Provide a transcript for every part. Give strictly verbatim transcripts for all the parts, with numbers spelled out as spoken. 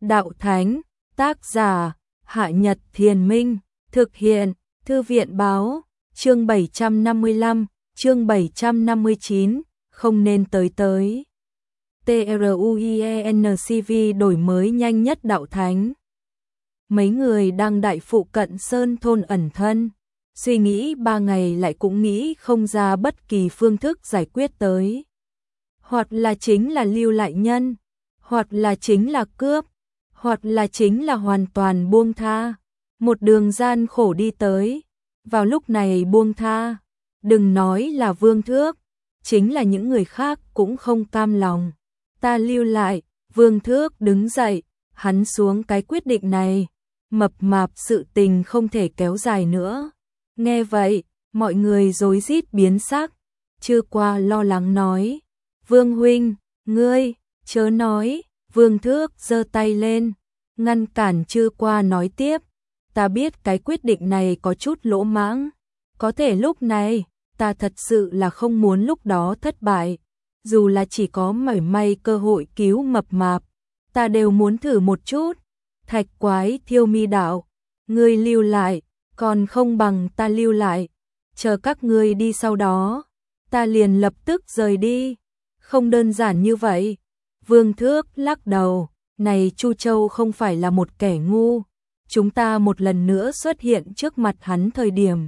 Đạo Thánh, tác giả, Hạ Nhật Thiền Minh, thực hiện, Thư viện Báo, chương bảy trăm năm mươi lăm, chương bảy trăm năm mươi chín, không nên tới tới. TRUIENCV đổi mới nhanh nhất Đạo Thánh. Mấy người đang đại phụ cận Sơn Thôn ẩn thân, suy nghĩ ba ngày lại cũng nghĩ không ra bất kỳ phương thức giải quyết tới. Hoặc là chính là lưu lại nhân, hoặc là chính là cướp, hoặc là chính là hoàn toàn buông tha. Một đường gian khổ đi tới, vào lúc này buông tha, đừng nói là Vương Thước, chính là những người khác cũng không cam lòng. Ta lưu lại, Vương Thước đứng dậy, hắn xuống cái quyết định này, mập mạp sự tình không thể kéo dài nữa. Nghe vậy, mọi người rối rít biến sắc, Chư Qua lo lắng nói, Vương huynh, ngươi, chớ nói. Vương Thước giơ tay lên, ngăn cản Chư Qua nói tiếp, ta biết cái quyết định này có chút lỗ mãng, có thể lúc này, ta thật sự là không muốn lúc đó thất bại, dù là chỉ có mảy may cơ hội cứu mập mạp, ta đều muốn thử một chút. Thạch Quái Thiêu Mi đạo, ngươi lưu lại, còn không bằng ta lưu lại, chờ các ngươi đi sau đó, ta liền lập tức rời đi. Không đơn giản như vậy. Vương Thước lắc đầu, này Chu Châu không phải là một kẻ ngu, chúng ta một lần nữa xuất hiện trước mặt hắn thời điểm.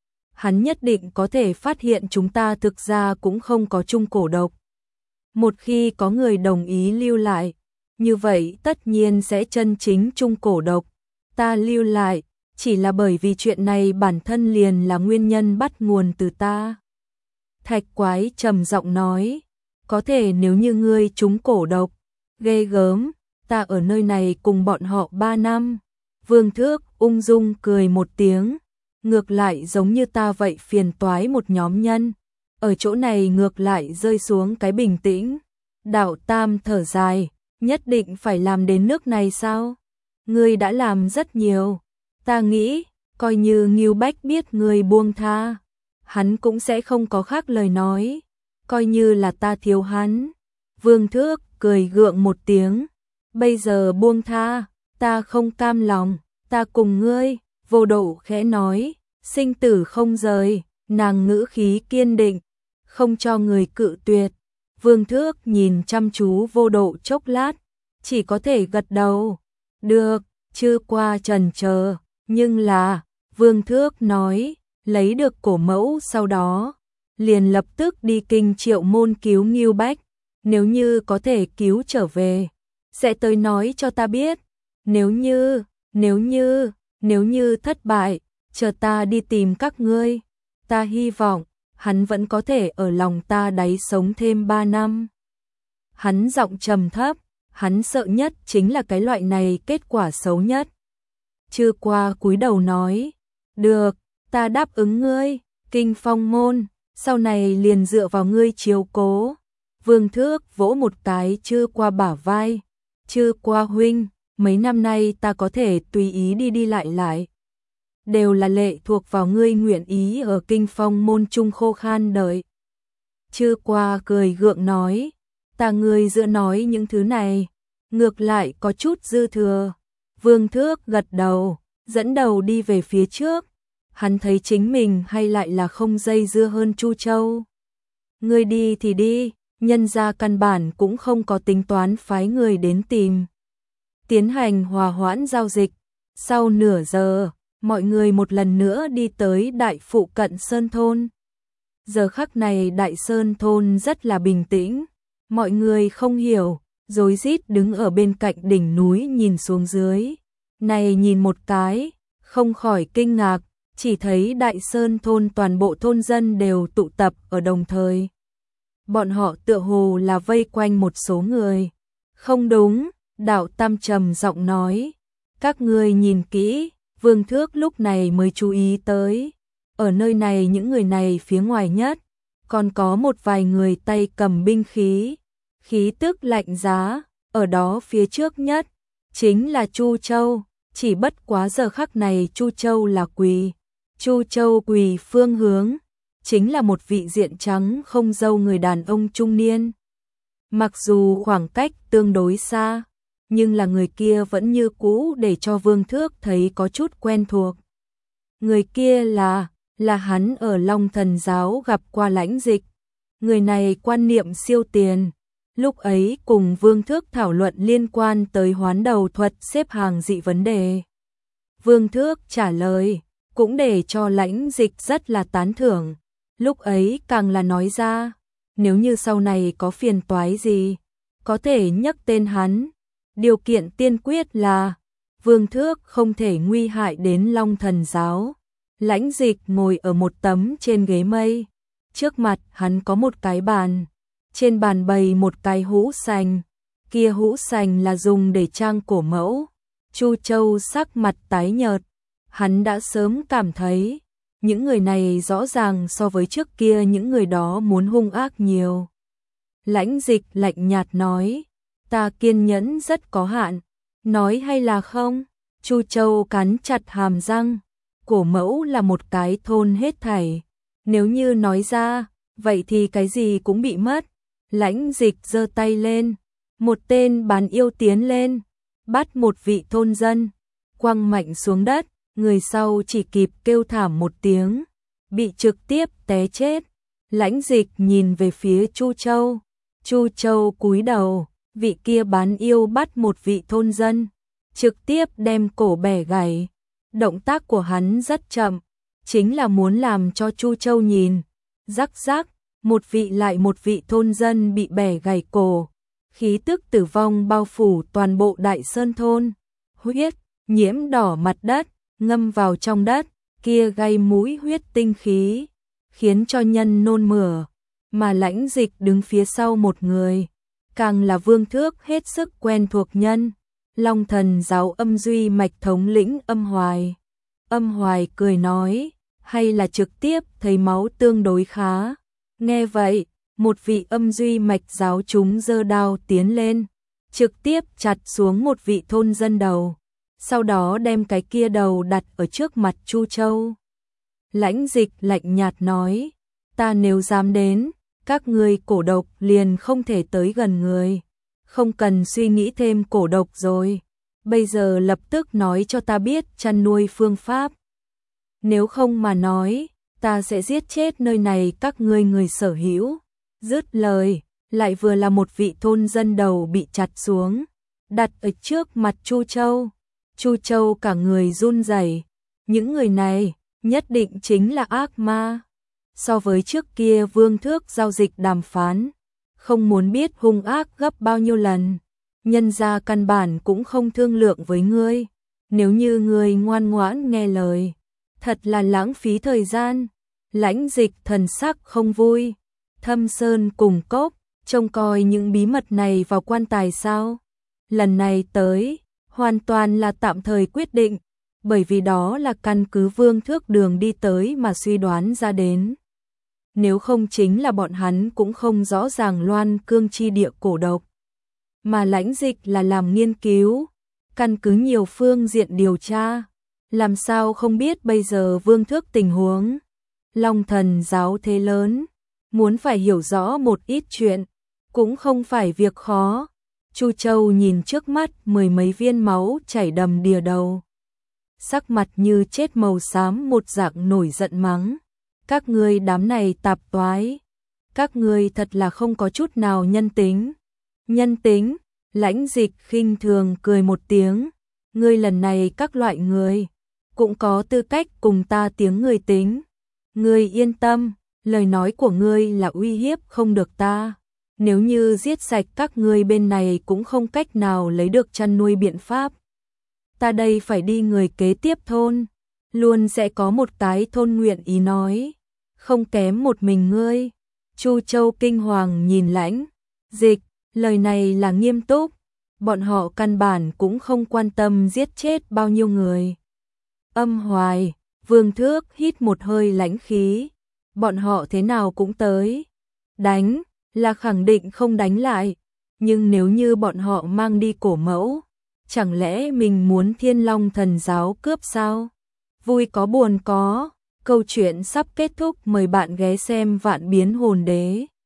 Hắn nhất định có thể phát hiện chúng ta thực ra cũng không có chung cổ độc. Một khi có người đồng ý lưu lại, như vậy tất nhiên sẽ chân chính chung cổ độc. Ta lưu lại, chỉ là bởi vì chuyện này bản thân liền là nguyên nhân bắt nguồn từ ta. Thạch Quái trầm giọng nói, có thể nếu như ngươi trúng cổ độc, ghê gớm, ta ở nơi này cùng bọn họ ba năm. Vương Thước ung dung cười một tiếng, ngược lại giống như ta vậy phiền toái một nhóm nhân, ở chỗ này ngược lại rơi xuống cái bình tĩnh. Đạo Tam thở dài, nhất định phải làm đến nước này sao? Ngươi đã làm rất nhiều, ta nghĩ, coi như Ngưu Bách biết ngươi buông tha, hắn cũng sẽ không có khác lời nói. Coi như là ta thiếu hắn. Vương Thước cười gượng một tiếng, bây giờ buông tha, ta không cam lòng, ta cùng ngươi. Vô Độ khẽ nói, sinh tử không rời, nàng ngữ khí kiên định, không cho người cự tuyệt. Vương Thước nhìn chăm chú Vô Độ chốc lát, chỉ có thể gật đầu. Được. Chư Qua chần chờ, nhưng là, Vương Thước nói, lấy được cổ mẫu sau đó, liền lập tức đi kinh Triệu Môn cứu Ngưu Bách, nếu như có thể cứu trở về, sẽ tới nói cho ta biết, nếu như, nếu như, nếu như thất bại, chờ ta đi tìm các ngươi, ta hy vọng, hắn vẫn có thể ở lòng ta đáy sống thêm ba năm. Hắn giọng trầm thấp, hắn sợ nhất chính là cái loại này kết quả xấu nhất. Chư Qua cúi đầu nói, được, ta đáp ứng ngươi, Kinh Phong môn, sau này liền dựa vào ngươi chiếu cố. Vương Thước vỗ một cái Chư Qua bả vai, Chư Qua huynh, mấy năm nay ta có thể tùy ý đi đi lại lại, đều là lệ thuộc vào ngươi nguyện ý ở Kinh Phong môn trung khô khan đợi. Chư Qua cười gượng nói, ta ngươi dựa nói những thứ này, ngược lại có chút dư thừa. Vương Thước gật đầu, dẫn đầu đi về phía trước. Hắn thấy chính mình hay lại là không dây dưa hơn Chu Châu. Ngươi đi thì đi, nhân gia căn bản cũng không có tính toán phái người đến tìm. Tiến hành hòa hoãn giao dịch. Sau nửa giờ, mọi người một lần nữa đi tới đại phụ cận Sơn Thôn. Giờ khắc này đại Sơn Thôn rất là bình tĩnh. Mọi người không hiểu, rối rít đứng ở bên cạnh đỉnh núi nhìn xuống dưới. Này nhìn một cái, không khỏi kinh ngạc. Chỉ thấy đại Sơn Thôn toàn bộ thôn dân đều tụ tập ở đồng thời. Bọn họ tựa hồ là vây quanh một số người. Không đúng, Đạo Tam trầm giọng nói. Các ngươi nhìn kỹ, Vương Thước lúc này mới chú ý tới. Ở nơi này những người này phía ngoài nhất, còn có một vài người tay cầm binh khí. Khí tức lạnh giá, ở đó phía trước nhất, chính là Chu Châu. Chỉ bất quá giờ khắc này Chu Châu là quỳ. Chu Châu quỳ phương hướng, chính là một vị diện trắng không râu người đàn ông trung niên. Mặc dù khoảng cách tương đối xa, nhưng là người kia vẫn như cũ để cho Vương Thước thấy có chút quen thuộc. Người kia là, là hắn ở Long Thần Giáo gặp qua Lãnh Dịch. Người này quan niệm siêu tiền, lúc ấy cùng Vương Thước thảo luận liên quan tới hoán đầu thuật xếp hàng dị vấn đề. Vương Thước trả lời, cũng để cho Lãnh Dịch rất là tán thưởng, lúc ấy càng là nói ra, nếu như sau này có phiền toái gì, có thể nhắc tên hắn. Điều kiện tiên quyết là Vương Thước không thể nguy hại đến Long Thần Giáo. Lãnh Dịch ngồi ở một tấm trên ghế mây, trước mặt hắn có một cái bàn, trên bàn bày một cái hũ sành, kia hũ sành là dùng để trang cổ mẫu. Chu Châu sắc mặt tái nhợt, hắn đã sớm cảm thấy những người này rõ ràng so với trước kia những người đó muốn hung ác nhiều. Lãnh Dịch lạnh nhạt nói, ta kiên nhẫn rất có hạn, nói hay là không? Chu Châu cắn chặt hàm răng, cổ mẫu là một cái thôn hết thảy, nếu như nói ra, vậy thì cái gì cũng bị mất. Lãnh Dịch giơ tay lên, một tên bán yêu tiến lên, bắt một vị thôn dân, quăng mạnh xuống đất, người sau chỉ kịp kêu thảm một tiếng, bị trực tiếp té chết. Lãnh Dịch nhìn về phía Chu Châu, Chu Châu cúi đầu, vị kia bán yêu bắt một vị thôn dân, trực tiếp đem cổ bẻ gãy. Động tác của hắn rất chậm, chính là muốn làm cho Chu Châu nhìn. Rắc rắc, một vị lại một vị thôn dân bị bẻ gãy cổ, khí tức tử vong bao phủ toàn bộ Đại Sơn thôn. Huyết nhiễm đỏ mặt đất, ngâm vào trong đất, kia gây mũi huyết tinh khí, khiến cho nhân nôn mửa. Mà Lãnh Dịch đứng phía sau một người, càng là Vương Thước hết sức quen thuộc nhân, Long Thần Giáo Âm Duy Mạch thống lĩnh Âm Hoài. Âm Hoài cười nói, hay là trực tiếp thấy máu tương đối khá. Nghe vậy, một vị Âm Duy Mạch giáo chúng giơ đao tiến lên, trực tiếp chặt xuống một vị thôn dân đầu, sau đó đem cái kia đầu đặt ở trước mặt Chu Châu. Lãnh Dịch lạnh nhạt nói, ta nếu dám đến, các ngươi cổ độc liền không thể tới gần người, không cần suy nghĩ thêm cổ độc rồi, bây giờ lập tức nói cho ta biết chăn nuôi phương pháp. Nếu không mà nói, ta sẽ giết chết nơi này các ngươi người sở hữu. Dứt lời, lại vừa là một vị thôn dân đầu bị chặt xuống, đặt ở trước mặt Chu Châu. Chu Châu cả người run rẩy, những người này nhất định chính là ác ma. So với trước kia Vương Thước giao dịch đàm phán, không muốn biết hung ác gấp bao nhiêu lần, nhân ra căn bản cũng không thương lượng với ngươi, nếu như ngươi ngoan ngoãn nghe lời, thật là lãng phí thời gian. Lãnh Dịch thần sắc không vui, Thâm Sơn cùng Cốc, trông coi những bí mật này vào quan tài sao? Lần này tới, hoàn toàn là tạm thời quyết định, bởi vì đó là căn cứ Vương Thước đường đi tới mà suy đoán ra đến. Nếu không chính là bọn hắn cũng không rõ ràng Loan Cương chi địa cổ độc. Mà Lãnh Dịch là làm nghiên cứu, căn cứ nhiều phương diện điều tra, làm sao không biết bây giờ Vương Thước tình huống. Long Thần Giáo thế lớn, muốn phải hiểu rõ một ít chuyện, cũng không phải việc khó. Chu Châu nhìn trước mắt mười mấy viên máu chảy đầm đìa đầu, sắc mặt như chết màu xám một dạng nổi giận mắng, các ngươi đám này tạp toái, các ngươi thật là không có chút nào nhân tính. Nhân tính? Lãnh Dịch khinh thường cười một tiếng, ngươi lần này các loại người cũng có tư cách cùng ta tiếng người tính. Ngươi yên tâm, lời nói của ngươi là uy hiếp không được ta. Nếu như giết sạch các ngươi bên này cũng không cách nào lấy được chăn nuôi biện pháp. Ta đây phải đi người kế tiếp thôn, luôn sẽ có một cái thôn nguyện ý nói, không kém một mình ngươi. Chu Châu kinh hoàng nhìn Lãnh Dịch, lời này là nghiêm túc, bọn họ căn bản cũng không quan tâm giết chết bao nhiêu người. Âm Hoài, Vương Thước hít một hơi lãnh khí, bọn họ thế nào cũng tới. Đánh, là khẳng định không đánh lại, nhưng nếu như bọn họ mang đi cổ mẫu, chẳng lẽ mình muốn Thiên Long Thần Giáo cướp sao? Vui có buồn có, câu chuyện sắp kết thúc, mời bạn ghé xem Vạn Biến Hồn Đế.